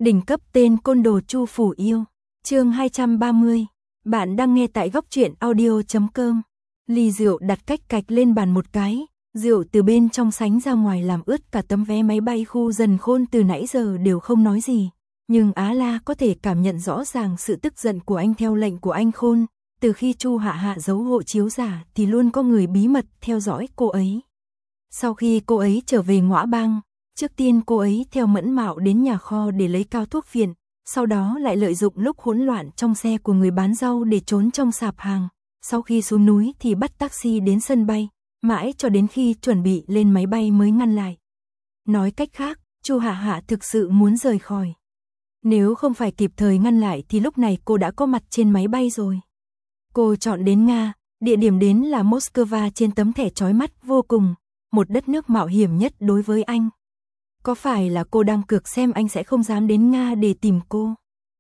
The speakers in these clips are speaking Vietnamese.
Đỉnh cấp tên côn đồ Chu Phủ Yêu. Chương 230. Bạn đang nghe tại góc truyện audio.com. Ly rượu đặt cách cạch lên bàn một cái, rượu từ bên trong sánh ra ngoài làm ướt cả tấm vé máy bay. Khu Dần Khôn từ nãy giờ đều không nói gì, nhưng Á La có thể cảm nhận rõ ràng sự tức giận của anh. Theo lệnh của anh Khôn, từ khi Chu Hạ Hạ giấu hộ chiếu giả thì luôn có người bí mật theo dõi cô ấy. Sau khi cô ấy trở về Ngõa Bang, trước tiên cô ấy theo Mẫn Mạo đến nhà kho để lấy cao thuốc phiện, sau đó lại lợi dụng lúc hỗn loạn trong xe của người bán rau để trốn trong sạp hàng. Sau khi xuống núi thì bắt taxi đến sân bay, mãi cho đến khi chuẩn bị lên máy bay mới ngăn lại. Nói cách khác, Chu Hạ Hạ thực sự muốn rời khỏi. Nếu không phải kịp thời ngăn lại thì lúc này cô đã có mặt trên máy bay rồi. Cô chọn đến Nga, địa điểm đến là Moscow trên tấm thẻ chói mắt vô cùng, một đất nước mạo hiểm nhất đối với anh. Có phải là cô đang cược xem anh sẽ không dám đến Nga để tìm cô?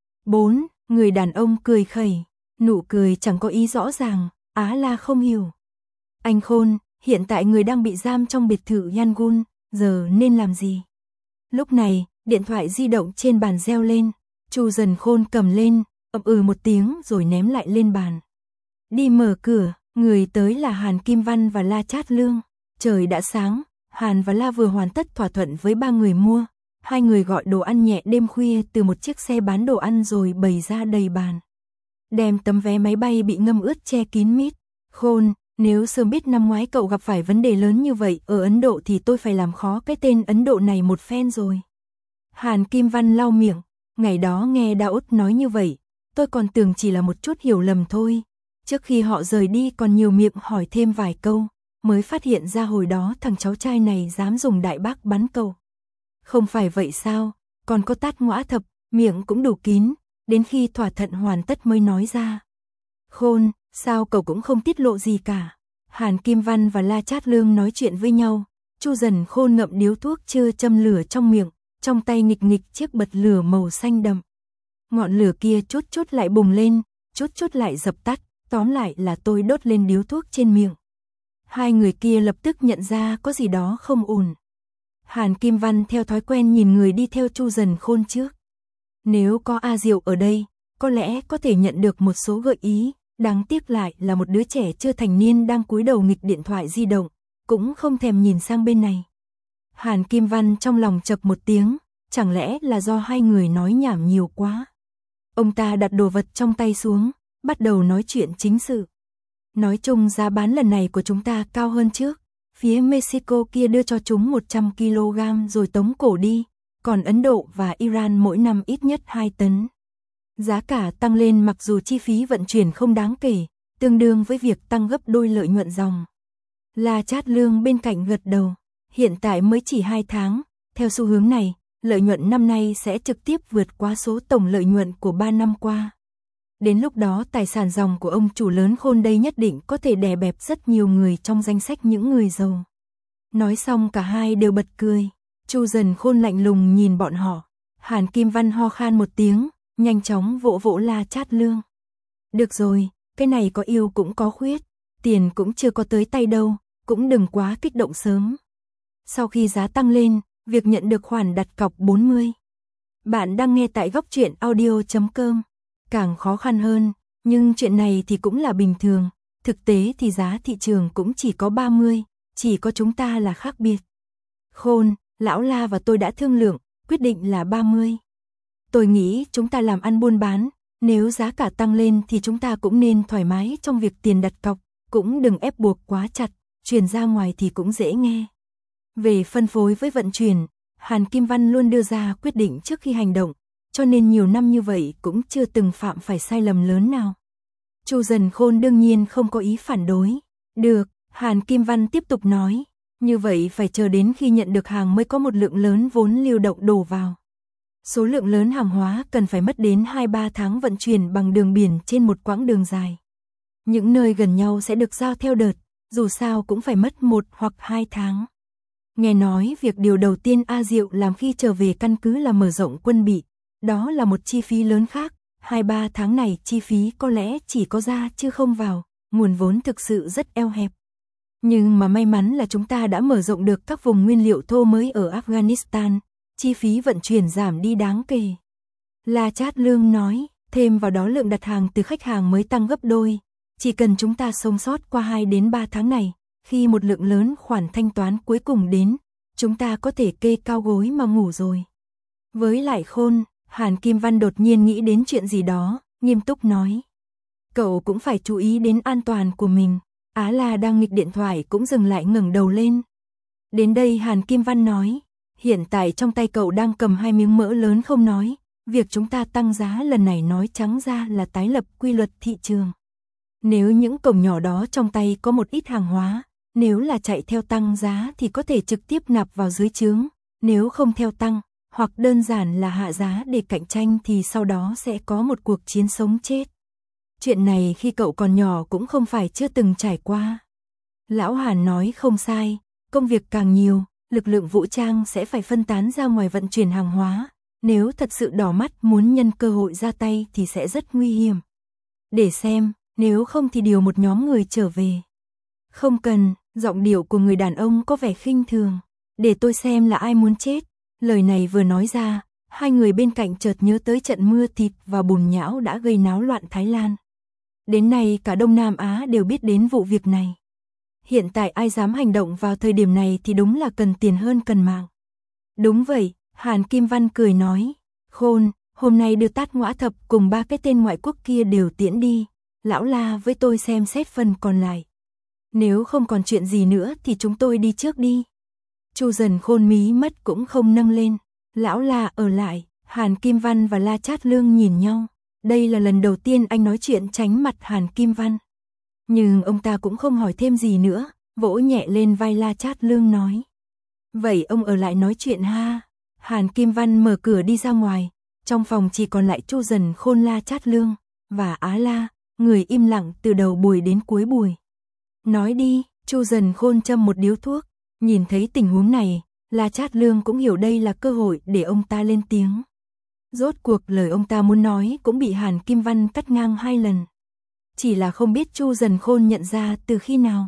4. Người đàn ông cười khẩy, nụ cười chẳng có ý rõ ràng. Á La không hiểu. Anh Khôn, hiện tại người đang bị giam trong biệt thự Yangon, giờ nên làm gì? Lúc này, điện thoại di động trên bàn reo lên. Chu Dần Khôn cầm lên, một tiếng rồi ném lại lên bàn. Đi mở cửa, người tới là Hàn Kim Văn và La Chát Lương. Trời đã sáng, Hàn và La vừa hoàn tất thỏa thuận với 3 người mua. Hai người gọi đồ ăn nhẹ đêm khuya từ một chiếc xe bán đồ ăn rồi bày ra đầy bàn. Đem tấm vé máy bay bị ngâm ướt che kín mít. Khôn, nếu sớm biết năm ngoái cậu gặp phải vấn đề lớn như vậy ở Ấn Độ thì tôi phải làm khó cái tên Ấn Độ này một phen rồi. Hàn Kim Văn lau miệng, ngày đó nghe Daud nói như vậy, tôi còn tưởng chỉ là một chút hiểu lầm thôi. Trước khi họ rời đi còn nhiều miệng hỏi thêm vài câu, mới phát hiện ra hồi đó thằng cháu trai này dám dùng đại bác bắn cậu. Không phải vậy sao, còn có tát ngõa thập, miệng cũng đủ kín, đến khi thỏa thuận hoàn tất mới nói ra. Khôn, sao cậu cũng không tiết lộ gì cả? Hàn Kim Văn và La Chát Lương nói chuyện với nhau, Chu Dần Khôn ngậm điếu thuốc chưa châm lửa trong miệng, trong tay nghịch nghịch chiếc bật lửa màu xanh đậm. Ngọn lửa kia chút chút lại bùng lên, chút chút lại dập tắt, tóm lại là tôi đốt lên điếu thuốc trên miệng. Hai người kia lập tức nhận ra có gì đó không ổn. Hàn Kim Văn theo thói quen nhìn người đi theo Chu Dần Khôn trước. Nếu có A Diệu ở đây, có lẽ có thể nhận được một số gợi ý, đáng tiếc lại là một đứa trẻ chưa thành niên đang cúi đầu nghịch điện thoại di động, cũng không thèm nhìn sang bên này. Hàn Kim Văn trong lòng chậc một tiếng, chẳng lẽ là do hai người nói nhảm nhiều quá. Ông ta đặt đồ vật trong tay xuống, bắt đầu nói chuyện chính sự. Nói chung giá bán lần này của chúng ta cao hơn trước, phía Mexico kia đưa cho chúng 100 kg rồi tống cổ đi, còn Ấn Độ và Iran mỗi năm ít nhất 2 tấn. Giá cả tăng lên mặc dù chi phí vận chuyển không đáng kể, tương đương với việc tăng gấp đôi lợi nhuận dòng. La Chát Lương bên cạnh gật đầu, hiện tại mới chỉ 2 tháng, theo xu hướng này, lợi nhuận năm nay sẽ trực tiếp vượt qua số tổng lợi nhuận của 3 năm qua. Đến lúc đó tài sản dòng của ông chủ lớn Khôn đây nhất định có thể đè bẹp rất nhiều người trong danh sách những người giàu. Nói xong cả hai đều bật cười. Chu Dần Khôn lạnh lùng nhìn bọn họ. Hàn Kim Văn ho khan một tiếng, nhanh chóng vỗ vỗ La Chát Lương. Được rồi, cái này có yêu cũng có khuyết, tiền cũng chưa có tới tay đâu, cũng đừng quá kích động sớm. Sau khi giá tăng lên, việc nhận được khoản đặt cọc 40. Bạn đang nghe tại góc truyện audio.com. Càng khó khăn hơn, nhưng chuyện này thì cũng là bình thường, thực tế thì giá thị trường cũng chỉ có 30, chỉ có chúng ta là khác biệt. Khôn, lão La và tôi đã thương lượng, quyết định là 30. Tôi nghĩ chúng ta làm ăn buôn bán, nếu giá cả tăng lên thì chúng ta cũng nên thoải mái trong việc tiền đặt cọc, cũng đừng ép buộc quá chặt, truyền ra ngoài thì cũng dễ nghe. Về phân phối với vận chuyển, Hàn Kim Văn luôn đưa ra quyết định trước khi hành động, cho nên nhiều năm như vậy cũng chưa từng phạm phải sai lầm lớn nào. Chu Dần Khôn đương nhiên không có ý phản đối. Được, Hàn Kim Văn tiếp tục nói, như vậy phải chờ đến khi nhận được hàng mới có một lượng lớn vốn lưu động đổ vào. Số lượng lớn hàng hóa cần phải mất đến 2-3 tháng vận chuyển bằng đường biển trên một quãng đường dài. Những nơi gần nhau sẽ được giao theo đợt, dù sao cũng phải mất 1 hoặc 2 tháng. Nghe nói việc điều đầu tiên A Diệu làm khi trở về căn cứ là mở rộng quân bị. Đó là một chi phí lớn khác, 2-3 tháng này chi phí có lẽ chỉ có ra chứ không vào, nguồn vốn thực sự rất eo hẹp. Nhưng mà may mắn là chúng ta đã mở rộng được các vùng nguyên liệu thô mới ở Afghanistan, chi phí vận chuyển giảm đi đáng kể. La Chát Lương nói, thêm vào đó lượng đặt hàng từ khách hàng mới tăng gấp đôi. Chỉ cần chúng ta sống sót qua 2 đến 3 tháng này, khi một lượng lớn khoản thanh toán cuối cùng đến, chúng ta có thể kê cao gối mà ngủ rồi. Với lại Khôn, Hàn Kim Văn đột nhiên nghĩ đến chuyện gì đó, nghiêm túc nói. Cậu cũng phải chú ý đến an toàn của mình. Á La đang nghịch điện thoại cũng dừng lại ngẩng đầu lên. Đến đây Hàn Kim Văn nói, hiện tại trong tay cậu đang cầm 2 miếng mỡ lớn không nói, việc chúng ta tăng giá lần này nói trắng ra là tái lập quy luật thị trường. Nếu những cổng nhỏ đó trong tay có một ít hàng hóa, nếu là chạy theo tăng giá thì có thể trực tiếp nạp vào dưới trướng, nếu không theo tăng, hoặc đơn giản là hạ giá để cạnh tranh thì sau đó sẽ có một cuộc chiến sống chết. Chuyện này khi cậu còn nhỏ cũng không phải chưa từng trải qua. Lão Hàn nói không sai, công việc càng nhiều, lực lượng vũ trang sẽ phải phân tán ra ngoài vận chuyển hàng hóa, nếu thật sự đỏ mắt muốn nhân cơ hội ra tay thì sẽ rất nguy hiểm. Để xem, nếu không thì điều một nhóm người trở về. Không cần, giọng điệu của người đàn ông có vẻ khinh thường. Để tôi xem là ai muốn chết. Lời này vừa nói ra, hai người bên cạnh chợt nhớ tới trận mưa thịt và bùn nhão đã gây náo loạn Thái Lan. Đến nay cả Đông Nam Á đều biết đến vụ việc này. Hiện tại ai dám hành động vào thời điểm này thì đúng là cần tiền hơn cần mạng. Đúng vậy, Hàn Kim Văn cười nói. Khôn, hôm nay đưa Tát Ngõa Thập cùng 3 cái tên ngoại quốc kia đều tiễn đi. Lão La với tôi xem xét phần còn lại. Nếu không còn chuyện gì nữa thì chúng tôi đi trước đi. Chu Dần Khôn mí mắt cũng không nâng lên. Lão La ở lại, Hàn Kim Văn và La Chát Lương nhìn nhau. Đây là lần đầu tiên anh nói chuyện tránh mặt Hàn Kim Văn. Nhưng ông ta cũng không hỏi thêm gì nữa, vỗ nhẹ lên vai La Chát Lương nói. Vậy ông ở lại nói chuyện ha. Hàn Kim Văn mở cửa đi ra ngoài, trong phòng chỉ còn lại Chu Dần Khôn, La Chát Lương và Á La, người im lặng từ đầu buổi đến cuối buổi. Nói đi, Chu Dần Khôn châm một điếu thuốc, nhìn thấy tình huống này, La Chát Lương cũng hiểu đây là cơ hội để ông ta lên tiếng. Rốt cuộc lời ông ta muốn nói cũng bị Hàn Kim Văn cắt ngang 2 lần. Chỉ là không biết Chu Dần Khôn nhận ra từ khi nào.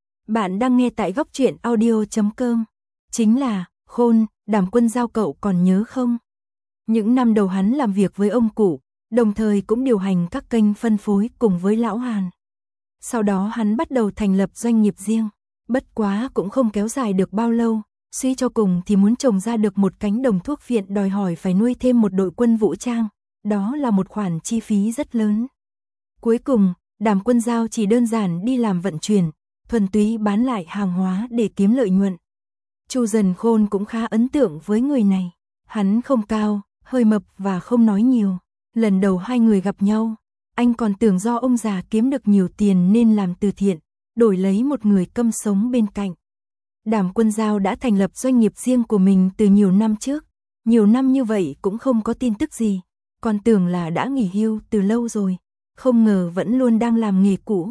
Bạn đang nghe tại góc truyện audio.com. Chính là, Khôn, Đàm Quân Giao cậu còn nhớ không? Những năm đầu hắn làm việc với ông cụ, đồng thời cũng điều hành các kênh phân phối cùng với Lão Hàn. Sau đó hắn bắt đầu thành lập doanh nghiệp riêng, bất quá cũng không kéo dài được bao lâu, suy cho cùng thì muốn trồng ra được một cánh đồng thuốc viện đòi hỏi phải nuôi thêm một đội quân vũ trang, đó là một khoản chi phí rất lớn. Cuối cùng, Đàm Quân Giao chỉ đơn giản đi làm vận chuyển, thuần túy bán lại hàng hóa để kiếm lợi nhuận. Chu Dần Khôn cũng khá ấn tượng với người này, hắn không cao, hơi mập và không nói nhiều. Lần đầu hai người gặp nhau, anh còn tưởng do ông già kiếm được nhiều tiền nên làm từ thiện, đổi lấy một người câm sống bên cạnh. Đàm Quân Giao đã thành lập doanh nghiệp riêng của mình từ nhiều năm trước, nhiều năm như vậy cũng không có tin tức gì, còn tưởng là đã nghỉ hưu từ lâu rồi, không ngờ vẫn luôn đang làm nghề cũ.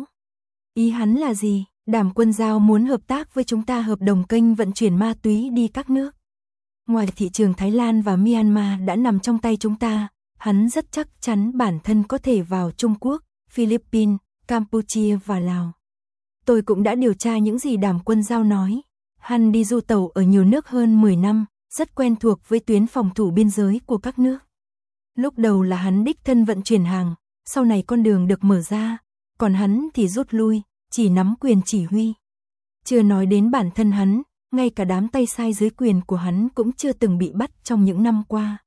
Ý hắn là gì? Đàm Quân Giao muốn hợp tác với chúng ta hợp đồng kênh vận chuyển ma túy đi các nước. Ngoài thị trường Thái Lan và Myanmar đã nằm trong tay chúng ta, hắn rất chắc chắn bản thân có thể vào Trung Quốc, Philippines, Campuchia và Lào. Tôi cũng đã điều tra những gì Đàm Quân Giao nói. Hắn đi du tàu ở nhiều nước hơn 10 năm, rất quen thuộc với tuyến phòng thủ biên giới của các nước. Lúc đầu là hắn đích thân vận chuyển hàng, sau này con đường được mở ra, còn hắn thì rút lui, chỉ nắm quyền chỉ huy. Chưa nói đến bản thân hắn, ngay cả đám tay sai dưới quyền của hắn cũng chưa từng bị bắt trong những năm qua.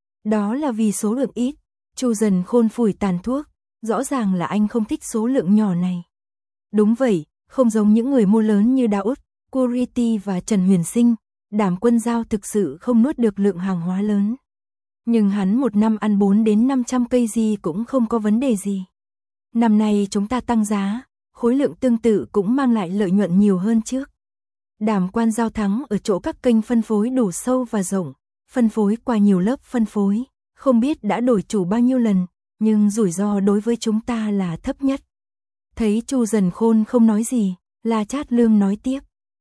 Đó là vì số lượng ít. Chu Dần Khôn phủi tàn thuốc, rõ ràng là anh không thích số lượng nhỏ này. Đúng vậy, không giống những người mua lớn như Đào Út, Kuriti và Trần Huyền Sinh, Đàm Quân Giao thực sự không nuốt được lượng hàng hóa lớn. Nhưng hắn một năm ăn 4 đến 500 cây gì cũng không có vấn đề gì. Năm nay chúng ta tăng giá, khối lượng tương tự cũng mang lại lợi nhuận nhiều hơn trước. Đàm Quân Giao thắng ở chỗ các kênh phân phối đủ sâu và rộng, phân phối qua nhiều lớp phân phối, không biết đã đổi chủ bao nhiêu lần, nhưng rủi ro đối với chúng ta là thấp nhất. Thấy Chu Dần Khôn không nói gì, La Chát Lương nói tiếp.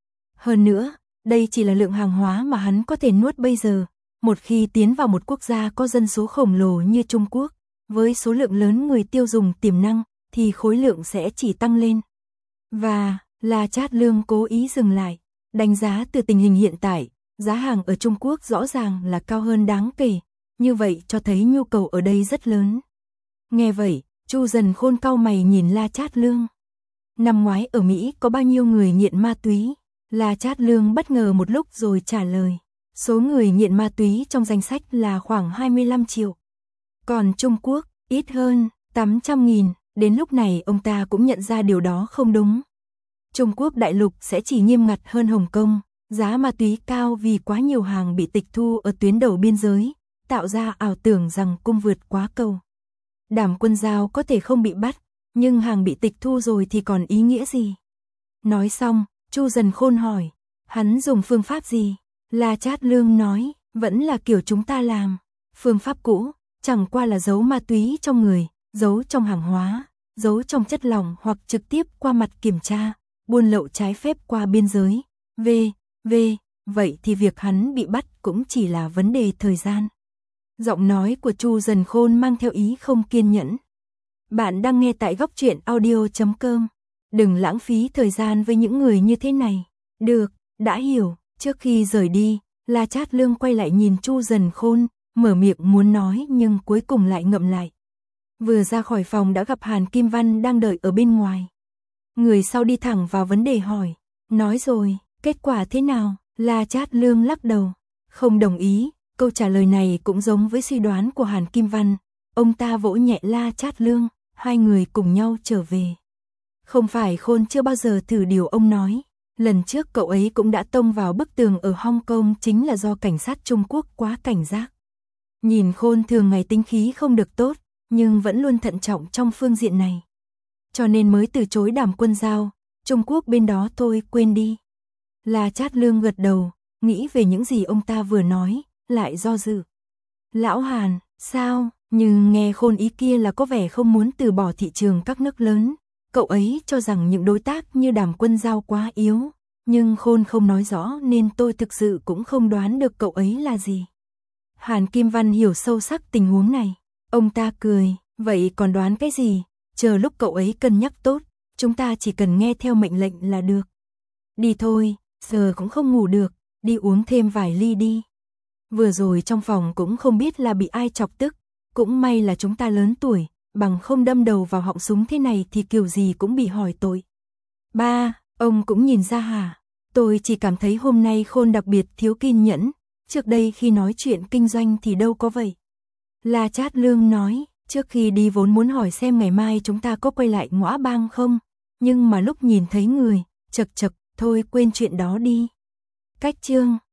Hơn nữa, đây chỉ là lượng hàng hóa mà hắn có thể nuốt bây giờ. Một khi tiến vào một quốc gia có dân số khổng lồ như Trung Quốc, với số lượng lớn người tiêu dùng tiềm năng, thì khối lượng sẽ chỉ tăng lên. Và, La Chát Lương cố ý dừng lại, đánh giá từ tình hình hiện tại, giá hàng ở Trung Quốc rõ ràng là cao hơn đáng kể, như vậy cho thấy nhu cầu ở đây rất lớn. Nghe vậy, Chu Dần Khôn cau mày nhìn La Chát Lương. Năm ngoái ở Mỹ có bao nhiêu người nghiện ma túy? La Chát Lương bất ngờ một lúc rồi trả lời. Số người nghiện ma túy trong danh sách là khoảng 25 triệu. Còn Trung Quốc, ít hơn, 800.000. Đến lúc này ông ta cũng nhận ra điều đó không đúng. Trung Quốc đại lục sẽ chỉ nghiêm ngặt hơn Hồng Kông, giá ma túy cao vì quá nhiều hàng bị tịch thu ở tuyến đầu biên giới, tạo ra ảo tưởng rằng cung vượt quá cầu. Đàm Quân Giao có thể không bị bắt, nhưng hàng bị tịch thu rồi thì còn ý nghĩa gì? Nói xong, Chu Dần Khôn hỏi, hắn dùng phương pháp gì? La Chát Lương nói, vẫn là kiểu chúng ta làm. Phương pháp cũ, chẳng qua là giấu ma túy trong người, giấu trong hàng hóa, giấu trong chất lỏng hoặc trực tiếp qua mặt kiểm tra, buôn lậu trái phép qua biên giới. Vậy thì việc hắn bị bắt cũng chỉ là vấn đề thời gian. Giọng nói của Chu Dần Khôn mang theo ý không kiên nhẫn. Bạn đang nghe tại Góc Truyện Audio.com. Đừng lãng phí thời gian với những người như thế này. Được, đã hiểu. Trước khi rời đi, La Chát Lương quay lại nhìn Chu Dần Khôn, mở miệng muốn nói nhưng cuối cùng lại ngậm lại. Vừa ra khỏi phòng đã gặp Hàn Kim Văn đang đợi ở bên ngoài. Người sau đi thẳng vào vấn đề hỏi. Nói rồi, kết quả thế nào? La Chát Lương lắc đầu. Không đồng ý, câu trả lời này cũng giống với suy đoán của Hàn Kim Văn. Ông ta vỗ nhẹ La Chát Lương, hai người cùng nhau trở về. Không phải Khôn chưa bao giờ thử điều ông nói. Lần trước cậu ấy cũng đã tông vào bức tường ở Hong Kong chính là do cảnh sát Trung Quốc quá cảnh giác. Nhìn Khôn thường ngày tính khí không được tốt, nhưng vẫn luôn thận trọng trong phương diện này. Cho nên mới từ chối Đàm Quân Giao, Trung Quốc bên đó thôi quên đi. La Chát Lương gật đầu, nghĩ về những gì ông ta vừa nói, lại do dự. Lão Hàn, sao? Nhưng nghe Khôn ý kia là có vẻ không muốn từ bỏ thị trường các nước lớn. Cậu ấy cho rằng những đối tác như Đàm Quân Giao quá yếu, nhưng Khôn không nói rõ nên tôi thực sự cũng không đoán được cậu ấy là gì. Hàn Kim Văn hiểu sâu sắc tình huống này. Ông ta cười, vậy còn đoán cái gì? Chờ lúc cậu ấy cân nhắc tốt, chúng ta chỉ cần nghe theo mệnh lệnh là được. Đi thôi, giờ cũng không ngủ được, đi uống thêm vài ly đi. Vừa rồi trong phòng cũng không biết là bị ai chọc tức, cũng may là chúng ta lớn tuổi, bằng không đâm đầu vào họng súng thế này thì kiểu gì cũng bị hỏi tội. Ba, ông cũng nhìn ra hả? Tôi chỉ cảm thấy hôm nay Khôn đặc biệt thiếu kiên nhẫn, trước đây khi nói chuyện kinh doanh thì đâu có vậy. La Chát Lương nói, trước khi đi vốn muốn hỏi xem ngày mai chúng ta có quay lại Ngõa Bang không, nhưng mà lúc nhìn thấy người, chật, thôi quên chuyện đó đi. Cách chương